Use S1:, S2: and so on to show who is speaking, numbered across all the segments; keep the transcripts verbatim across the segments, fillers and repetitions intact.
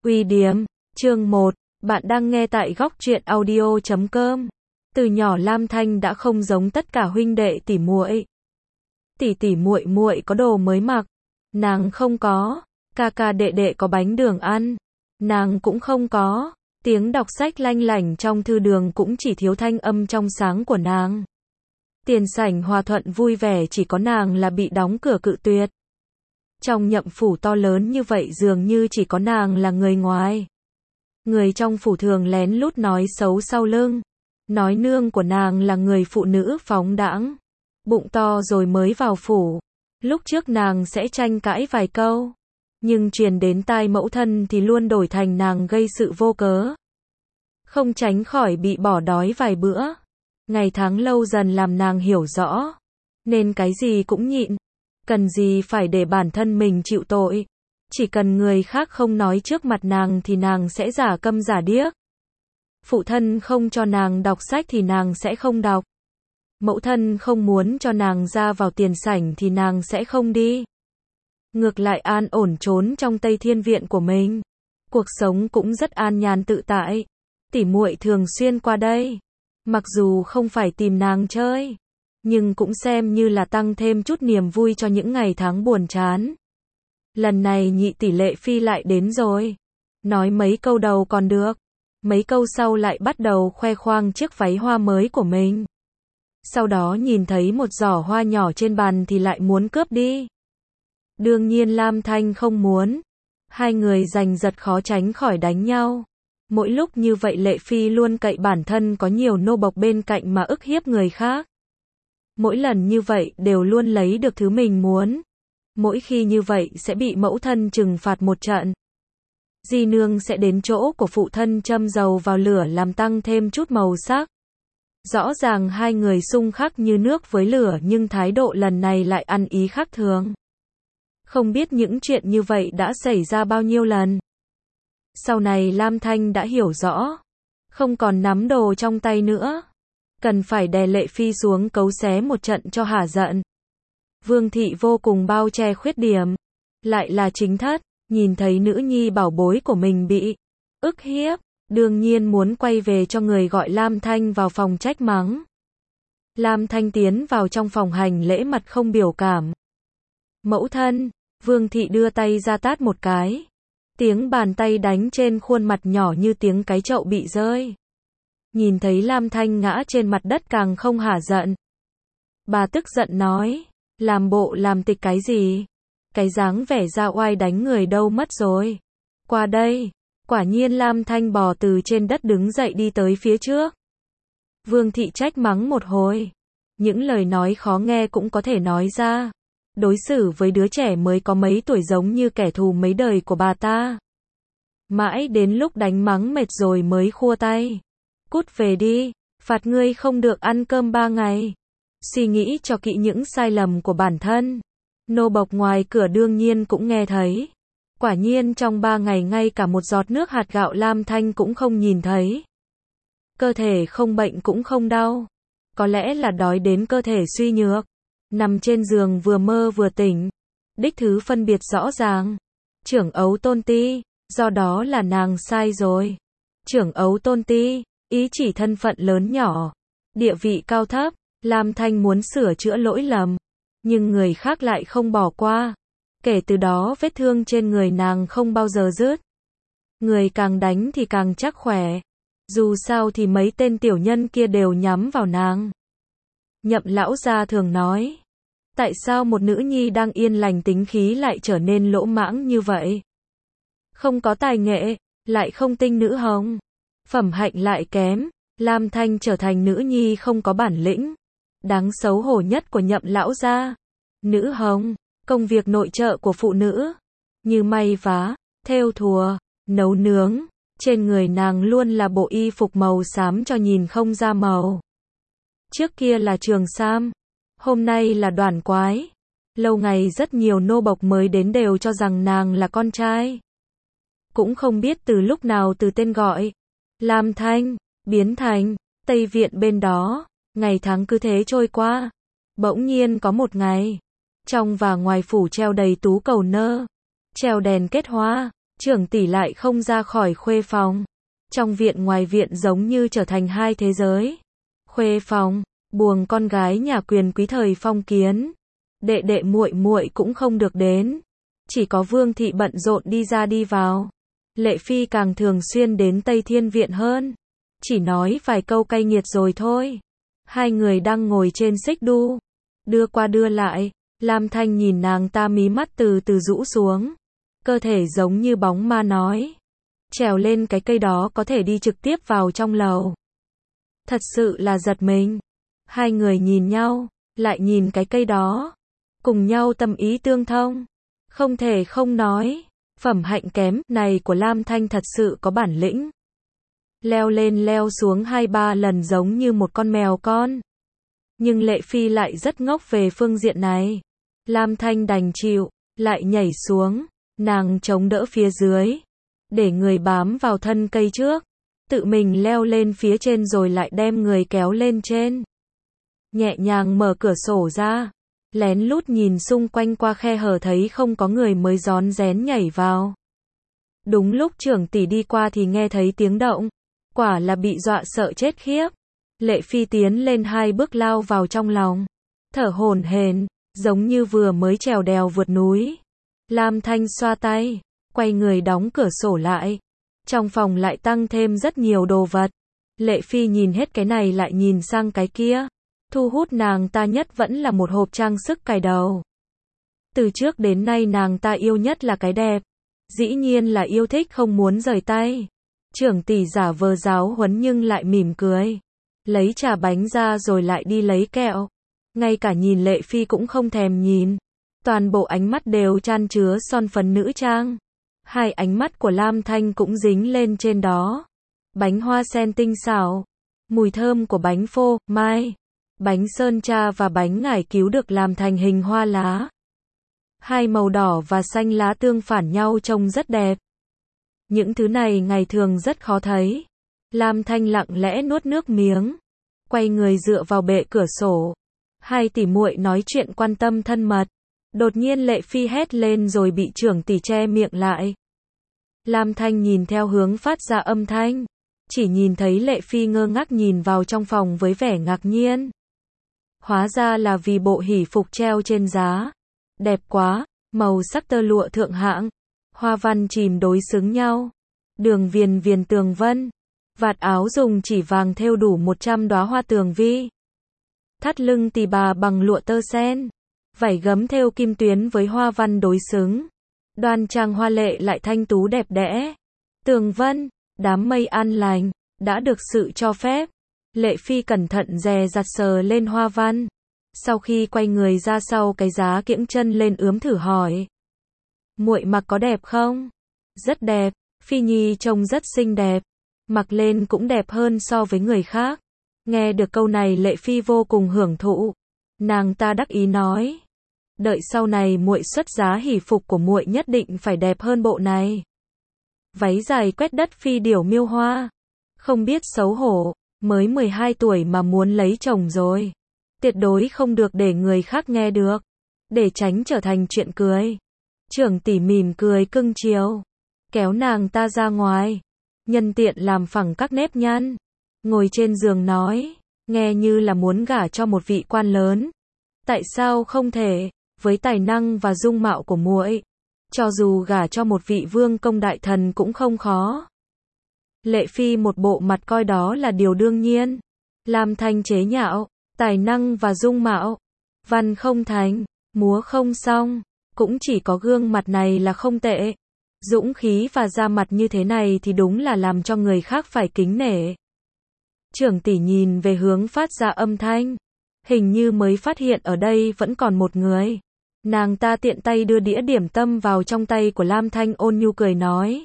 S1: Uy Điếm, chương một, bạn đang nghe tại góc truyện audio chấm com. Từ nhỏ Lam Thanh đã không giống tất cả huynh đệ tỷ muội. Tỷ tỷ muội muội có đồ mới mặc, nàng không có, ca ca đệ đệ có bánh đường ăn, nàng cũng không có, tiếng đọc sách lanh lảnh trong thư đường cũng chỉ thiếu thanh âm trong sáng của nàng. Tiền sảnh hòa thuận vui vẻ chỉ có nàng là bị đóng cửa cự tuyệt. Trong nhậm phủ to lớn như vậy dường như chỉ có nàng là người ngoài. Người trong phủ thường lén lút nói xấu sau lưng. Nói nương của nàng là người phụ nữ phóng đãng, bụng to rồi mới vào phủ. Lúc trước nàng sẽ tranh cãi vài câu, nhưng truyền đến tai mẫu thân thì luôn đổi thành nàng gây sự vô cớ. Không tránh khỏi bị bỏ đói vài bữa. Ngày tháng lâu dần làm nàng hiểu rõ, nên cái gì cũng nhịn. Cần gì phải để bản thân mình chịu tội. Chỉ cần người khác không nói trước mặt nàng thì nàng sẽ giả câm giả điếc. Phụ thân không cho nàng đọc sách thì nàng sẽ không đọc. Mẫu thân không muốn cho nàng ra vào tiền sảnh thì nàng sẽ không đi. Ngược lại an ổn trốn trong Tây Thiên Viện của mình. Cuộc sống cũng rất an nhàn tự tại. Tỷ muội thường xuyên qua đây. Mặc dù không phải tìm nàng chơi, nhưng cũng xem như là tăng thêm chút niềm vui cho những ngày tháng buồn chán. Lần này nhị tỷ Lệ Phi lại đến rồi. Nói mấy câu đầu còn được. Mấy câu sau lại bắt đầu khoe khoang chiếc váy hoa mới của mình. Sau đó nhìn thấy một giỏ hoa nhỏ trên bàn thì lại muốn cướp đi. Đương nhiên Lam Thanh không muốn. Hai người giành giật khó tránh khỏi đánh nhau. Mỗi lúc như vậy Lệ Phi luôn cậy bản thân có nhiều nô bộc bên cạnh mà ức hiếp người khác. Mỗi lần như vậy đều luôn lấy được thứ mình muốn. Mỗi khi như vậy sẽ bị mẫu thân trừng phạt một trận. Di nương sẽ đến chỗ của phụ thân châm dầu vào lửa làm tăng thêm chút màu sắc. Rõ ràng hai người xung khắc như nước với lửa nhưng thái độ lần này lại ăn ý khác thường. Không biết những chuyện như vậy đã xảy ra bao nhiêu lần. Sau này Lam Thanh đã hiểu rõ. Không còn nắm đồ trong tay nữa. Cần phải đè Lệ Phi xuống cấu xé một trận cho hả giận. Vương thị vô cùng bao che khuyết điểm. Lại là chính thất. Nhìn thấy nữ nhi bảo bối của mình bị ức hiếp. Đương nhiên muốn quay về cho người gọi Lam Thanh vào phòng trách mắng. Lam Thanh tiến vào trong phòng hành lễ mặt không biểu cảm. Mẫu thân. Vương thị đưa tay ra tát một cái. Tiếng bàn tay đánh trên khuôn mặt nhỏ như tiếng cái chậu bị rơi. Nhìn thấy Lam Thanh ngã trên mặt đất càng không hả giận. Bà tức giận nói. Làm bộ làm tịch cái gì? Cái dáng vẻ ra oai đánh người đâu mất rồi. Qua đây. Quả nhiên Lam Thanh bò từ trên đất đứng dậy đi tới phía trước. Vương thị trách mắng một hồi. Những lời nói khó nghe cũng có thể nói ra. Đối xử với đứa trẻ mới có mấy tuổi giống như kẻ thù mấy đời của bà ta. Mãi đến lúc đánh mắng mệt rồi mới khua tay. Cút về đi, phạt ngươi không được ăn cơm ba ngày. Suy nghĩ cho kỹ những sai lầm của bản thân. Nô bộc ngoài cửa đương nhiên cũng nghe thấy. Quả nhiên trong ba ngày ngay cả một giọt nước hạt gạo Lam Thanh cũng không nhìn thấy. Cơ thể không bệnh cũng không đau. Có lẽ là đói đến cơ thể suy nhược. Nằm trên giường vừa mơ vừa tỉnh. Đích thứ phân biệt rõ ràng. Trưởng ấu tôn ti, do đó là nàng sai rồi. Trưởng ấu tôn ti, ý chỉ thân phận lớn nhỏ. Địa vị cao thấp, Lam Thanh muốn sửa chữa lỗi lầm. Nhưng người khác lại không bỏ qua. Kể từ đó vết thương trên người nàng không bao giờ dứt. Người càng đánh thì càng chắc khỏe. Dù sao thì mấy tên tiểu nhân kia đều nhắm vào nàng. Nhậm lão gia thường nói. Tại sao một nữ nhi đang yên lành tính khí lại trở nên lỗ mãng như vậy? Không có tài nghệ, lại không tinh nữ hồng. Phẩm hạnh lại kém. Lam Thanh trở thành nữ nhi không có bản lĩnh. Đáng xấu hổ nhất của nhậm lão gia. Nữ hồng, công việc nội trợ của phụ nữ. Như may vá, thêu thùa, nấu nướng. Trên người nàng luôn là bộ y phục màu xám cho nhìn không ra màu. Trước kia là trường sam. Hôm nay là đoàn quái. Lâu ngày rất nhiều nô bộc mới đến đều cho rằng nàng là con trai. Cũng không biết từ lúc nào từ tên gọi Lam Thanh biến thành Tây Viện bên đó. Ngày tháng cứ thế trôi qua. Bỗng nhiên có một ngày. Trong và ngoài phủ treo đầy tú cầu nơ. Treo đèn kết hoa. Trưởng tỷ lại không ra khỏi khuê phòng. Trong viện ngoài viện giống như trở thành hai thế giới. Khuê phòng, buồng con gái nhà quyền quý thời phong kiến. Đệ đệ muội muội cũng không được đến. Chỉ có Vương thị bận rộn đi ra đi vào. Lệ Phi càng thường xuyên đến Tây Thiên viện hơn. Chỉ nói vài câu cay nghiệt rồi thôi. Hai người đang ngồi trên xích đu. Đưa qua đưa lại. Lam Thanh nhìn nàng ta mí mắt từ từ rũ xuống. Cơ thể giống như bóng ma nói. Trèo lên cái cây đó có thể đi trực tiếp vào trong lầu. Thật sự là giật mình. Hai người nhìn nhau, lại nhìn cái cây đó. Cùng nhau tâm ý tương thông. Không thể không nói. Phẩm hạnh kém này của Lam Thanh thật sự có bản lĩnh. Leo lên leo xuống hai ba lần giống như một con mèo con. Nhưng Lệ Phi lại rất ngốc về phương diện này. Lam Thanh đành chịu, lại nhảy xuống. Nàng chống đỡ phía dưới. Để người bám vào thân cây trước. Tự mình leo lên phía trên rồi lại đem người kéo lên trên. Nhẹ nhàng mở cửa sổ ra. Lén lút nhìn xung quanh qua khe hở thấy không có người mới rón rén nhảy vào. Đúng lúc trưởng tỷ đi qua thì nghe thấy tiếng động. Quả là bị dọa sợ chết khiếp. Lệ Phi tiến lên hai bước lao vào trong lòng. Thở hổn hển, giống như vừa mới trèo đèo vượt núi. Lam Thanh xoa tay, quay người đóng cửa sổ lại. Trong phòng lại tăng thêm rất nhiều đồ vật. Lệ Phi nhìn hết cái này lại nhìn sang cái kia. Thu hút nàng ta nhất vẫn là một hộp trang sức cài đầu. Từ trước đến nay nàng ta yêu nhất là cái đẹp. Dĩ nhiên là yêu thích không muốn rời tay. Trưởng tỷ giả vờ giáo huấn nhưng lại mỉm cười. Lấy trà bánh ra rồi lại đi lấy kẹo. Ngay cả nhìn Lệ Phi cũng không thèm nhìn. Toàn bộ ánh mắt đều chan chứa son phấn nữ trang. Hai ánh mắt của Lam Thanh cũng dính lên trên đó. Bánh hoa sen tinh xảo. Mùi thơm của bánh phô, mai. Bánh sơn tra và bánh ngải cứu được làm thành hình hoa lá. Hai màu đỏ và xanh lá tương phản nhau trông rất đẹp. Những thứ này ngày thường rất khó thấy. Lam Thanh lặng lẽ nuốt nước miếng. Quay người dựa vào bệ cửa sổ. Hai tỷ muội nói chuyện quan tâm thân mật. Đột nhiên Lệ Phi hét lên rồi bị trưởng tỷ che miệng lại. Lam Thanh nhìn theo hướng phát ra âm thanh. Chỉ nhìn thấy Lệ Phi ngơ ngác nhìn vào trong phòng với vẻ ngạc nhiên. Hóa ra là vì bộ hỷ phục treo trên giá. Đẹp quá, màu sắc tơ lụa thượng hạng. Hoa văn chìm đối xứng nhau. Đường viền viền tường vân. Vạt áo dùng chỉ vàng thêu đủ một trăm đóa hoa tường vi. Thắt lưng tỳ bà bằng lụa tơ sen. Vảy gấm thêu kim tuyến với hoa văn đối xứng. Đoan trang hoa lệ lại thanh tú đẹp đẽ. Tường vân, đám mây an lành, đã được sự cho phép. Lệ Phi cẩn thận dè dặt sờ lên hoa văn. Sau khi quay người ra sau cái giá kiễng chân lên ướm thử hỏi. Muội mặc có đẹp không? Rất đẹp, Phi Nhi trông rất xinh đẹp. Mặc lên cũng đẹp hơn so với người khác. Nghe được câu này Lệ Phi vô cùng hưởng thụ. Nàng ta đắc ý nói. Đợi sau này muội xuất giá hỷ phục của muội nhất định phải đẹp hơn bộ này. Váy dài quét đất phi điểu miêu hoa. Không biết xấu hổ, mới mười hai tuổi mà muốn lấy chồng rồi. Tuyệt đối không được để người khác nghe được. Để tránh trở thành chuyện cười. Trưởng tỷ mỉm cười cưng chiều. Kéo nàng ta ra ngoài. Nhân tiện làm phẳng các nếp nhăn. Ngồi trên giường nói. Nghe như là muốn gả cho một vị quan lớn. Tại sao không thể? Với tài năng và dung mạo của muội, cho dù gả cho một vị vương công đại thần cũng không khó. Lệ Phi một bộ mặt coi đó là điều đương nhiên. Lam Thanh chế nhạo, tài năng và dung mạo, văn không thành, múa không xong, cũng chỉ có gương mặt này là không tệ. Dũng khí và da mặt như thế này thì đúng là làm cho người khác phải kính nể. Trưởng tỷ nhìn về hướng phát ra âm thanh. Hình như mới phát hiện ở đây vẫn còn một người. Nàng ta tiện tay đưa đĩa điểm tâm vào trong tay của Lam Thanh ôn nhu cười nói.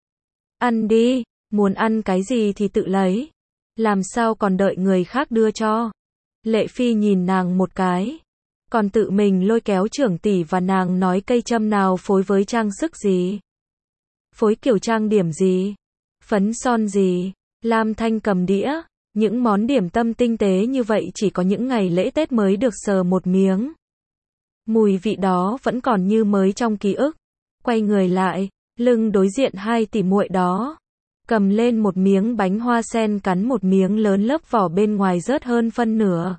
S1: Ăn đi, muốn ăn cái gì thì tự lấy. Làm sao còn đợi người khác đưa cho. Lệ Phi nhìn nàng một cái. Còn tự mình lôi kéo trưởng tỷ và nàng nói cây châm nào phối với trang sức gì. Phối kiểu trang điểm gì. Phấn son gì. Lam Thanh cầm đĩa. Những món điểm tâm tinh tế như vậy chỉ có những ngày lễ Tết mới được sờ một miếng. Mùi vị đó vẫn còn như mới trong ký ức. Quay người lại, Lưng đối diện hai tỷ muội đó, cầm lên một miếng bánh hoa sen cắn một miếng lớn, lớp vỏ bên ngoài rớt hơn phân nửa.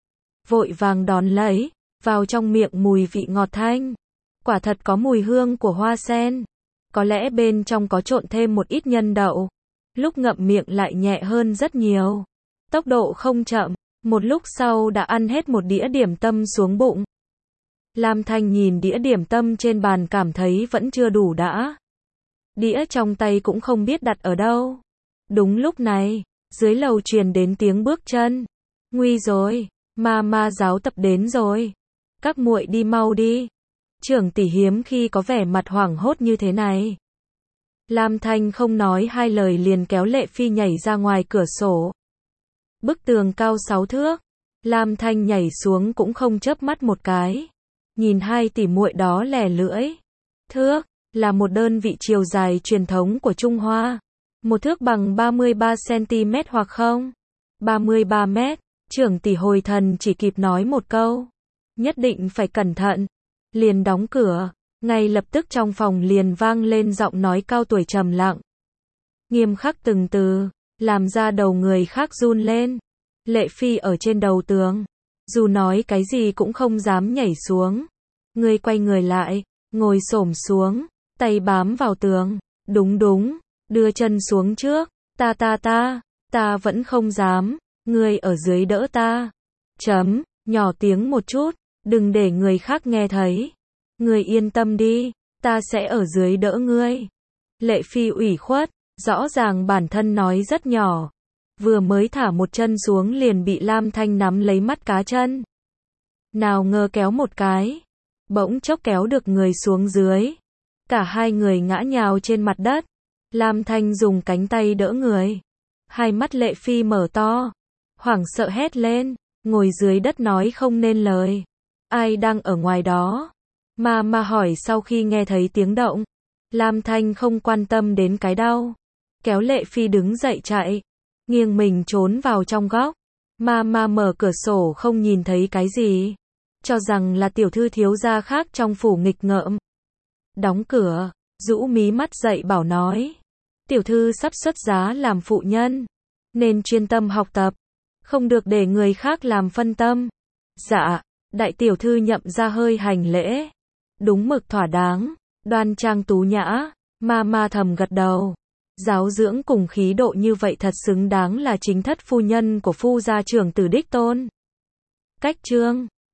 S1: Vội vàng đón lấy, vào trong miệng mùi vị ngọt thanh. Quả thật có mùi hương của hoa sen. Có lẽ bên trong có trộn thêm một ít nhân đậu. Lúc ngậm miệng lại nhẹ hơn rất nhiều. Tốc độ không chậm, một lúc sau đã ăn hết một đĩa điểm tâm xuống bụng. Lam Thanh nhìn đĩa điểm tâm trên bàn cảm thấy vẫn chưa đủ đã. Đĩa trong tay cũng không biết đặt ở đâu. Đúng lúc này, dưới lầu truyền đến tiếng bước chân. Nguy rồi, ma ma giáo tập đến rồi. Các muội đi mau đi. Trưởng tỷ hiếm khi có vẻ mặt hoảng hốt như thế này. Lam Thanh không nói hai lời liền kéo Lệ Phi nhảy ra ngoài cửa sổ. Bức tường cao sáu thước. Lam Thanh nhảy xuống cũng không chớp mắt một cái. Nhìn hai tỷ muội đó lẻ lưỡi. Thước là một đơn vị chiều dài truyền thống của Trung Hoa. Một thước bằng ba mươi ba xăng-ti-mét hoặc không? ba mươi ba mét. Trưởng tỷ hồi thần chỉ kịp nói một câu. Nhất định phải cẩn thận. Liền đóng cửa. Ngay lập tức trong phòng liền vang lên giọng nói cao tuổi trầm lặng. Nghiêm khắc từng từ, làm ra đầu người khác run lên. Lệ Phi ở trên đầu tường. Dù nói cái gì cũng không dám nhảy xuống. Người quay người lại, ngồi xổm xuống, tay bám vào tường. Đúng đúng, đưa chân xuống trước. Ta ta ta, ta vẫn không dám. Người ở dưới đỡ ta. Chấm, nhỏ tiếng một chút, đừng để người khác nghe thấy. Người yên tâm đi, ta sẽ ở dưới đỡ ngươi. Lệ Phi ủy khuất, rõ ràng bản thân nói rất nhỏ. Vừa mới thả một chân xuống liền bị Lam Thanh nắm lấy mắt cá chân. Nào ngờ kéo một cái, bỗng chốc kéo được người xuống dưới. Cả hai người ngã nhào trên mặt đất. Lam Thanh dùng cánh tay đỡ người. Hai mắt Lệ Phi mở to, hoảng sợ hét lên, ngồi dưới đất nói không nên lời. Ai đang ở ngoài đó? Ma ma hỏi sau khi nghe thấy tiếng động. Lam Thanh không quan tâm đến cái đau. Kéo Lệ Phi đứng dậy chạy. Nghiêng mình trốn vào trong góc. Ma ma mở cửa sổ không nhìn thấy cái gì. Cho rằng là tiểu thư thiếu gia khác trong phủ nghịch ngợm. Đóng cửa, rũ mí mắt dậy bảo nói. Tiểu thư sắp xuất giá làm phụ nhân. Nên chuyên tâm học tập. Không được để người khác làm phân tâm. Dạ, đại tiểu thư nhậm ra hơi hành lễ. Đúng mực thỏa đáng, đoan trang tú nhã, ma ma thầm gật đầu. Giáo dưỡng cùng khí độ như vậy thật xứng đáng là chính thất phu nhân của phu gia trưởng tử đích tôn. Cách chương